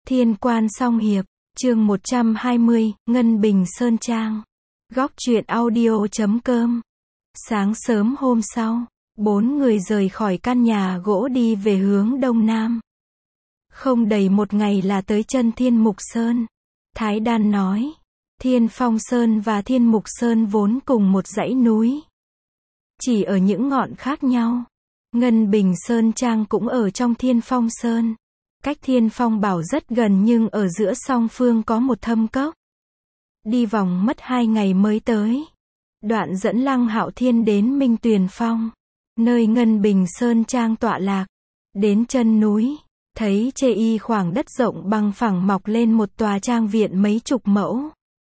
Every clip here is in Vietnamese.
Thiên Quan Song Hiệp, chương 120, Ngân Bình Sơn Trang. Góc truyện audio.com. Sáng sớm hôm sau, 4 người rời khỏi căn nhà gỗ đi về hướng đông nam. Không đầy một ngày là tới chân Thiên Mục Sơn. Thái Đan nói, Thiên Phong Sơn và Thiên Mục Sơn vốn cùng một dãy núi, chỉ ở những ngọn khác nhau. Ngân Bình Sơn Trang cũng ở trong Thiên Phong Sơn, cách Thiên Phong Bảo rất gần, nhưng ở giữa song phương có một thâm cốc. Đi vòng mất 2 ngày mới tới. Đoạn dẫn Lăng Hạo Thiên đến Minh Tuyền Phong, nơi Ngân Bình Sơn Trang tọa lạc. Đến chân núi, thấy chê y khoảng đất rộng bằng phẳng mọc lên một tòa trang viện mấy chục mẫu.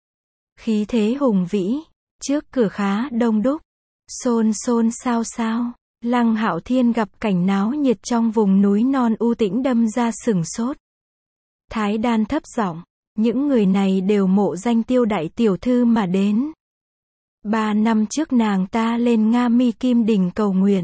Khí thế hùng vĩ, trước cửa khá đông đúc, xôn xôn xao xao. Lăng Hạo Thiên gặp cảnh náo nhiệt trong vùng núi non u tĩnh đâm ra sửng sốt. Thái Đan thấp giọng, những người này đều mộ danh Tiêu đại tiểu thư mà đến. 3 năm trước nàng ta lên Nga Mi Kim Đình cầu nguyện,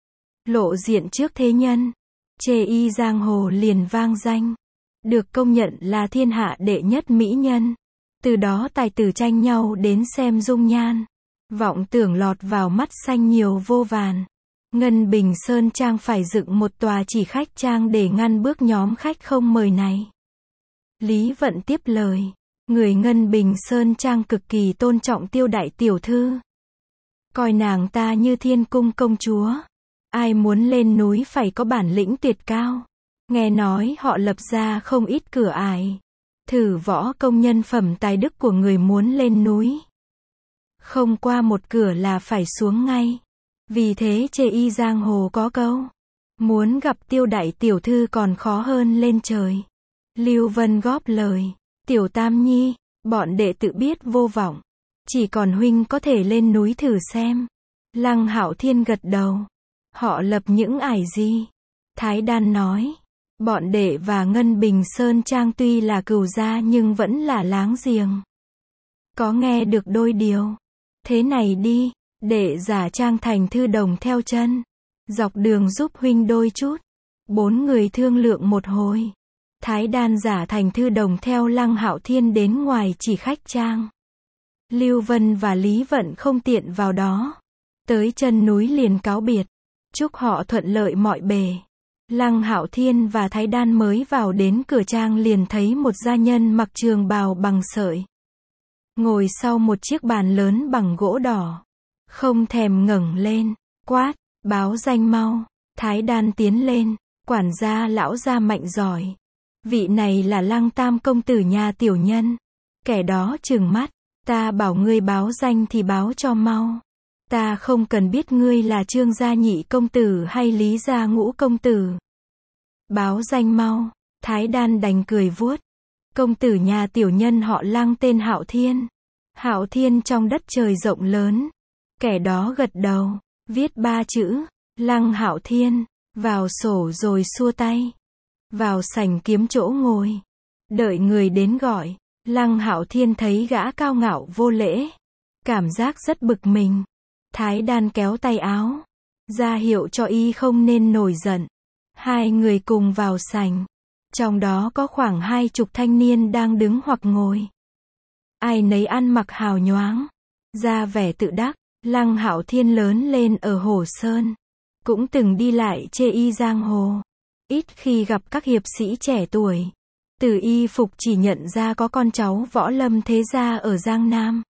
lộ diện trước thế nhân, chê y giang hồ liền vang danh, được công nhận là thiên hạ đệ nhất mỹ nhân. Từ đó tài tử tranh nhau đến xem dung nhan, vọng tưởng lọt vào mắt xanh nhiều vô vàn. Ngân Bình Sơn Trang phải dựng một tòa chỉ khách trang để ngăn bước nhóm khách không mời này. Lý Vận tiếp lời, người Ngân Bình Sơn Trang cực kỳ tôn trọng Tiêu đại tiểu thư, coi nàng ta như thiên cung công chúa. Ai muốn lên núi phải có bản lĩnh tuyệt cao. Nghe nói họ lập ra không ít cửa ải, thử võ công nhân phẩm tài đức của người muốn lên núi, không qua một cửa là phải xuống ngay. Vì thế chê y giang hồ có câu, muốn gặp Tiêu đại tiểu thư còn khó hơn lên trời. Lưu Vân góp lời, Tiểu Tam Nhi, bọn đệ tự biết vô vọng, chỉ còn huynh có thể lên núi thử xem. Lăng Hạo Thiên gật đầu. Họ lập những ải gì? Thái Đan nói, bọn đệ và Ngân Bình Sơn Trang tuy là cừu gia nhưng vẫn là láng giềng. Có nghe được đôi điều. Thế này đi, đệ giả trang thành thư đồng theo chân, dọc đường giúp huynh đôi chút. 4 người thương lượng một hồi. Thái Đan giả thành thư đồng theo Lăng Hạo Thiên đến ngoài chỉ khách trang. Lưu Vân và Lý Vận không tiện vào đó. Tới chân núi liền cáo biệt, chúc họ thuận lợi mọi bề. Lăng Hạo Thiên và Thái Đan mới vào đến cửa trang liền thấy một gia nhân mặc trường bào bằng sợi, ngồi sau một chiếc bàn lớn bằng gỗ đỏ, không thèm ngẩng lên, quát, báo danh mau. Thái Đan tiến lên, quản gia lão gia mạnh giỏi. Vị này là Lăng Tam công tử nhà tiểu nhân. Kẻ đó trừng mắt, ta bảo ngươi báo danh thì báo cho mau. Ta không cần biết ngươi là Trương gia nhị công tử hay Lý gia ngũ công tử. Báo danh mau. Thái Đan đành cười vuốt. Công tử nhà tiểu nhân họ Lăng tên Hạo Thiên. Hạo Thiên trong đất trời rộng lớn. Kẻ đó gật đầu, viết 3 chữ, Lăng Hạo Thiên, vào sổ rồi xua tay. Vào sảnh kiếm chỗ ngồi. Đợi người đến gọi. Lăng Hạo Thiên thấy gã cao ngạo vô lễ, cảm giác rất bực mình. Thái Đan kéo tay áo, ra hiệu cho y không nên nổi giận. 2 người cùng vào sảnh. Trong đó có khoảng 20 thanh niên đang đứng hoặc ngồi. Ai nấy ăn mặc hào nhoáng, ra vẻ tự đắc. Lăng Hạo Thiên lớn lên ở Hồ Sơn, cũng từng đi lại chê y giang hồ, ít khi gặp các hiệp sĩ trẻ tuổi. Từ y phục chỉ nhận ra có con cháu võ lâm thế gia ở Giang Nam,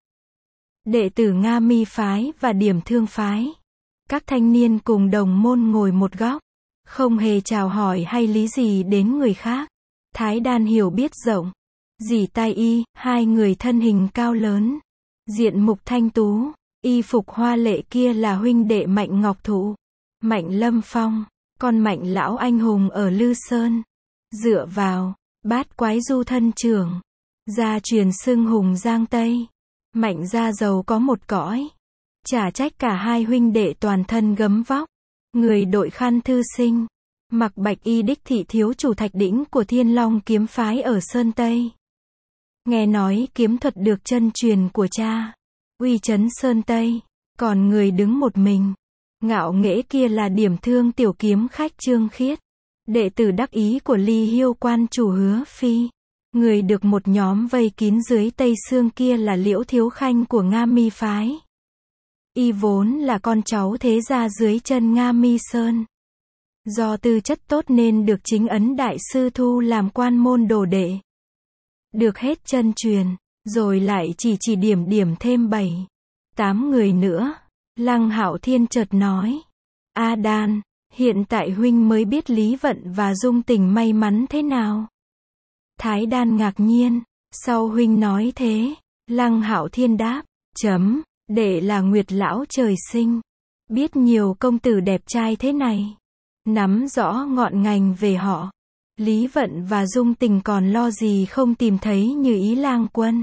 đệ tử Nga Mi phái và Điểm Thương phái. Các thanh niên cùng đồng môn ngồi một góc, không hề chào hỏi hay lý gì đến người khác. Thái Đan hiểu biết rộng, dì tai y, 2 người thân hình cao lớn, diện mục thanh tú, y phục hoa lệ kia là huynh đệ Mạnh Ngọc Thụ, Mạnh Lâm Phong, con Mạnh lão anh hùng ở Lư Sơn. Dựa vào Bát Quái Du thân trưởng, gia truyền xưng hùng Giang Tây. Mạnh gia giàu có một cõi, chả trách cả 2 huynh đệ toàn thân gấm vóc. Người đội khăn thư sinh, mặc bạch y đích thị thiếu chủ Thạch Đĩnh của Thiên Long kiếm phái ở Sơn Tây. Nghe nói kiếm thuật được chân truyền của cha, uy chấn Sơn Tây. Còn người đứng một mình, ngạo nghễ kia là Điểm Thương tiểu kiếm khách Trương Khiết. đệ tử đắc ý của Ly Hiêu quan chủ Hứa Phi. Người được một nhóm vây kín dưới Tây Xương kia là Liễu Thiếu Khanh của Nga Mi phái. Y vốn là con cháu thế gia dưới chân Nga Mi Sơn. Do tư chất tốt nên được chính ấn đại sư thu làm quan môn đồ đệ. Được hết chân truyền, rồi lại chỉ điểm thêm 7-8 người nữa. Lăng Hạo Thiên chợt nói. A Đan, hiện tại huynh mới biết Lý Vận và Dung Tình may mắn thế nào? Thái Đan ngạc nhiên. Sao huynh nói thế? Lăng Hạo Thiên đáp. Đệ là Nguyệt lão trời sinh. Biết nhiều công tử đẹp trai thế này. Nắm rõ ngọn ngành về họ. Lý Vận và Dung Tình còn lo gì không tìm thấy Như Ý lang quân.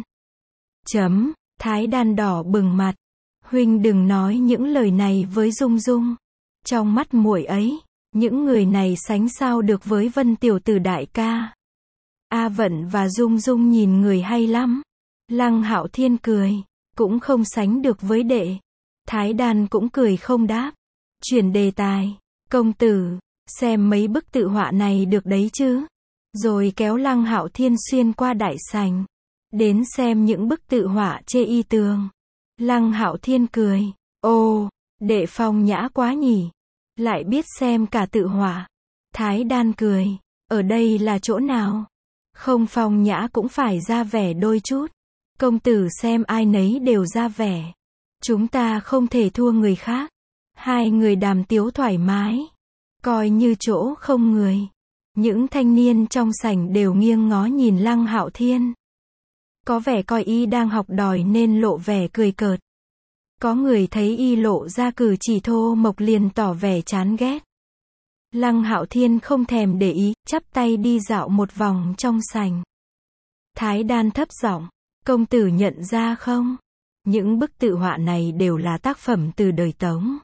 Thái Đan đỏ bừng mặt. Huynh đừng nói những lời này với Dung Dung. Trong mắt muội ấy, những người này sánh sao được với Vân tiểu tử đại ca. A Vận và Dung Dung nhìn người hay lắm. Lăng Hạo Thiên cười. Cũng không sánh được với đệ. Thái Đan cũng cười không đáp. Chuyển đề tài. Công tử, xem mấy bức tự họa này được đấy chứ. Rồi kéo Lăng Hạo Thiên xuyên qua đại sảnh. Đến xem những bức tự họa chê y tường. Lăng Hạo Thiên cười. Ồ, đệ phong nhã quá nhỉ. Lại biết xem cả tự họa. Thái Đan cười. Ở đây là chỗ nào? Không phong nhã cũng phải ra vẻ đôi chút. Công tử xem ai nấy đều ra vẻ. Chúng ta không thể thua người khác. Hai người đàm tiếu thoải mái. Coi như chỗ không người. Những thanh niên trong sảnh đều nghiêng ngó nhìn Lăng Hạo Thiên. Có vẻ coi y đang học đòi nên lộ vẻ cười cợt. Có người thấy y lộ ra cử chỉ thô mộc liền tỏ vẻ chán ghét. Lăng Hạo Thiên không thèm để ý, chắp tay đi dạo một vòng trong sảnh. Thái Đan thấp giọng. Công tử nhận ra không? Những bức tự họa này đều là tác phẩm từ đời Tống.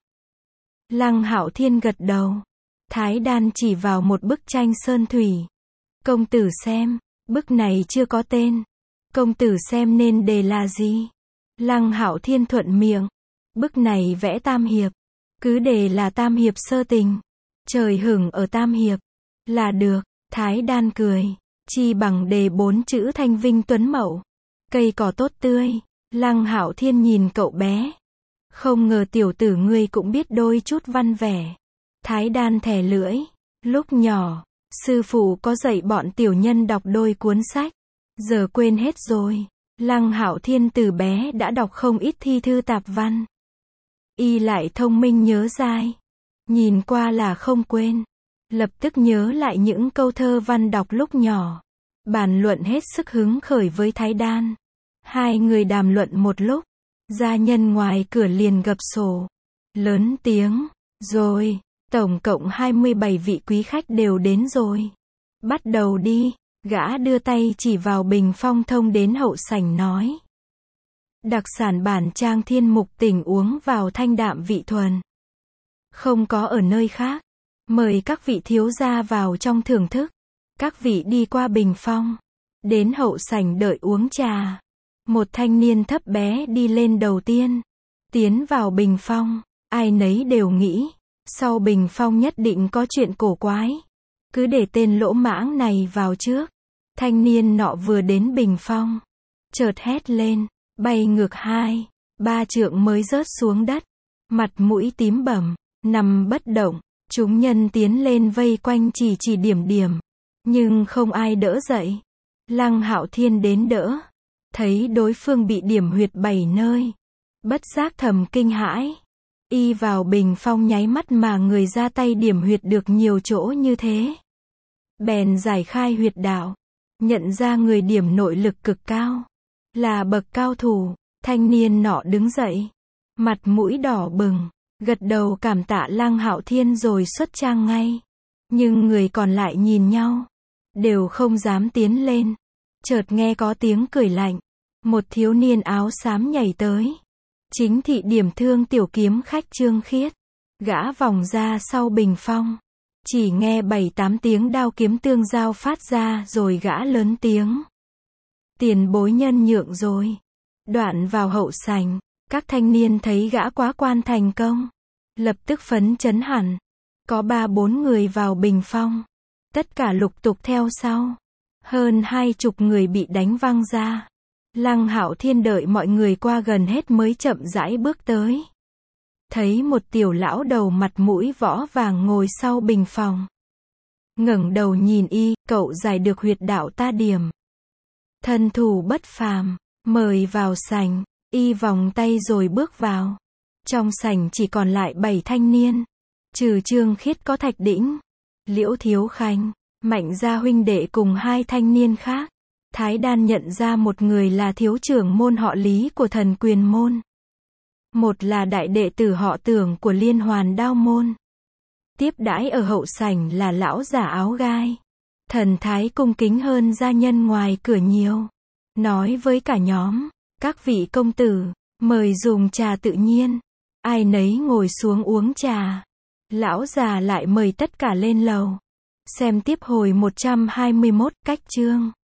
Lăng Hạo Thiên gật đầu. Thái Đan chỉ vào một bức tranh sơn thủy. Công tử xem, bức này chưa có tên. Công tử xem nên đề là gì? Lăng Hạo Thiên thuận miệng. Bức này vẽ tam hiệp. Cứ đề là tam hiệp sơ tình. Trời hửng ở tam hiệp. Là được. Thái Đan cười. Chi bằng đề 4 chữ thanh vinh tuấn mậu. Cây cỏ tốt tươi. Lăng Hạo Thiên nhìn cậu bé. Không ngờ tiểu tử ngươi cũng biết đôi chút văn vẻ. Thái Đan thè lưỡi. Lúc nhỏ, sư phụ có dạy bọn tiểu nhân đọc đôi cuốn sách. Giờ quên hết rồi. Lăng Hạo Thiên từ bé đã đọc không ít thi thư tạp văn. Y lại thông minh nhớ dai. Nhìn qua là không quên. Lập tức nhớ lại những câu thơ văn đọc lúc nhỏ. Bàn luận hết sức hứng khởi với Thái Đan. Hai người đàm luận một lúc. Gia nhân ngoài cửa liền gập sổ. Lớn tiếng. Rồi, tổng cộng 27 vị quý khách đều đến rồi. Bắt đầu đi. Gã đưa tay chỉ vào bình phong thông đến hậu sảnh nói. Đặc sản bản Trang Thiên Mục Tỉnh uống vào thanh đạm vị thuần. Không có ở nơi khác. Mời các vị thiếu gia vào trong thưởng thức. Các vị đi qua bình phong. Đến hậu sảnh đợi uống trà. Một thanh niên thấp bé đi lên đầu tiên. Tiến vào bình phong. Ai nấy đều nghĩ. Sau bình phong nhất định có chuyện cổ quái. Cứ để tên lỗ mãng này vào trước. Thanh niên nọ vừa đến bình phong. Chợt hét lên. Bay ngược 2-3 trượng mới rớt xuống đất. Mặt mũi tím bầm. Nằm bất động. Chúng nhân tiến lên vây quanh chỉ điểm. Nhưng không ai đỡ dậy. Lăng Hạo Thiên đến đỡ. Thấy đối phương bị điểm huyệt 7 nơi. Bất giác thầm kinh hãi. Y vào bình phong nháy mắt mà người ra tay điểm huyệt được nhiều chỗ như thế. Bèn giải khai huyệt đạo. Nhận ra người điểm nội lực cực cao. Là bậc cao thủ. Thanh niên nọ đứng dậy. Mặt mũi đỏ bừng. Gật đầu cảm tạ Lăng Hạo Thiên rồi xuất trang ngay. Nhưng người còn lại nhìn nhau. Đều không dám tiến lên. Chợt nghe có tiếng cười lạnh. Một thiếu niên áo xám nhảy tới. Chính thị điểm thương tiểu kiếm khách Trương Khiết. Gã vòng ra sau bình phong. Chỉ nghe 7-8 tiếng đao kiếm tương giao phát ra rồi gã lớn tiếng. Tiền bối nhân nhượng rồi. Đoạn vào hậu sảnh. Các thanh niên thấy gã quá quan thành công. Lập tức phấn chấn hẳn. Có 3-4 người vào bình phong. Tất cả lục tục theo sau. Hơn 20 người bị đánh văng ra. Lăng Hạo Thiên đợi mọi người qua gần hết mới chậm rãi bước tới. Thấy một tiểu lão đầu mặt mũi võ vàng ngồi sau bình phòng. Ngẩng đầu nhìn y, cậu giải được huyệt đạo ta điểm. Thân thủ bất phàm, mời vào sảnh, y vòng tay rồi bước vào. Trong sảnh chỉ còn lại 7 thanh niên. Trừ Trương Khiết có Thạch Đĩnh, Liễu Thiếu Khanh, Mạnh gia huynh đệ cùng 2 thanh niên khác. Thái Đan nhận ra một người là thiếu trưởng môn họ Lý của Thần Quyền môn. Một là đại đệ tử họ Tưởng của Liên Hoàn Đao môn. Tiếp đãi ở hậu sảnh là lão giả áo gai. Thần thái cung kính hơn gia nhân ngoài cửa nhiều. Nói với cả nhóm, các vị công tử, mời dùng trà tự nhiên. Ai nấy ngồi xuống uống trà. Lão già lại mời tất cả lên lầu. Xem tiếp hồi 121 cách chương.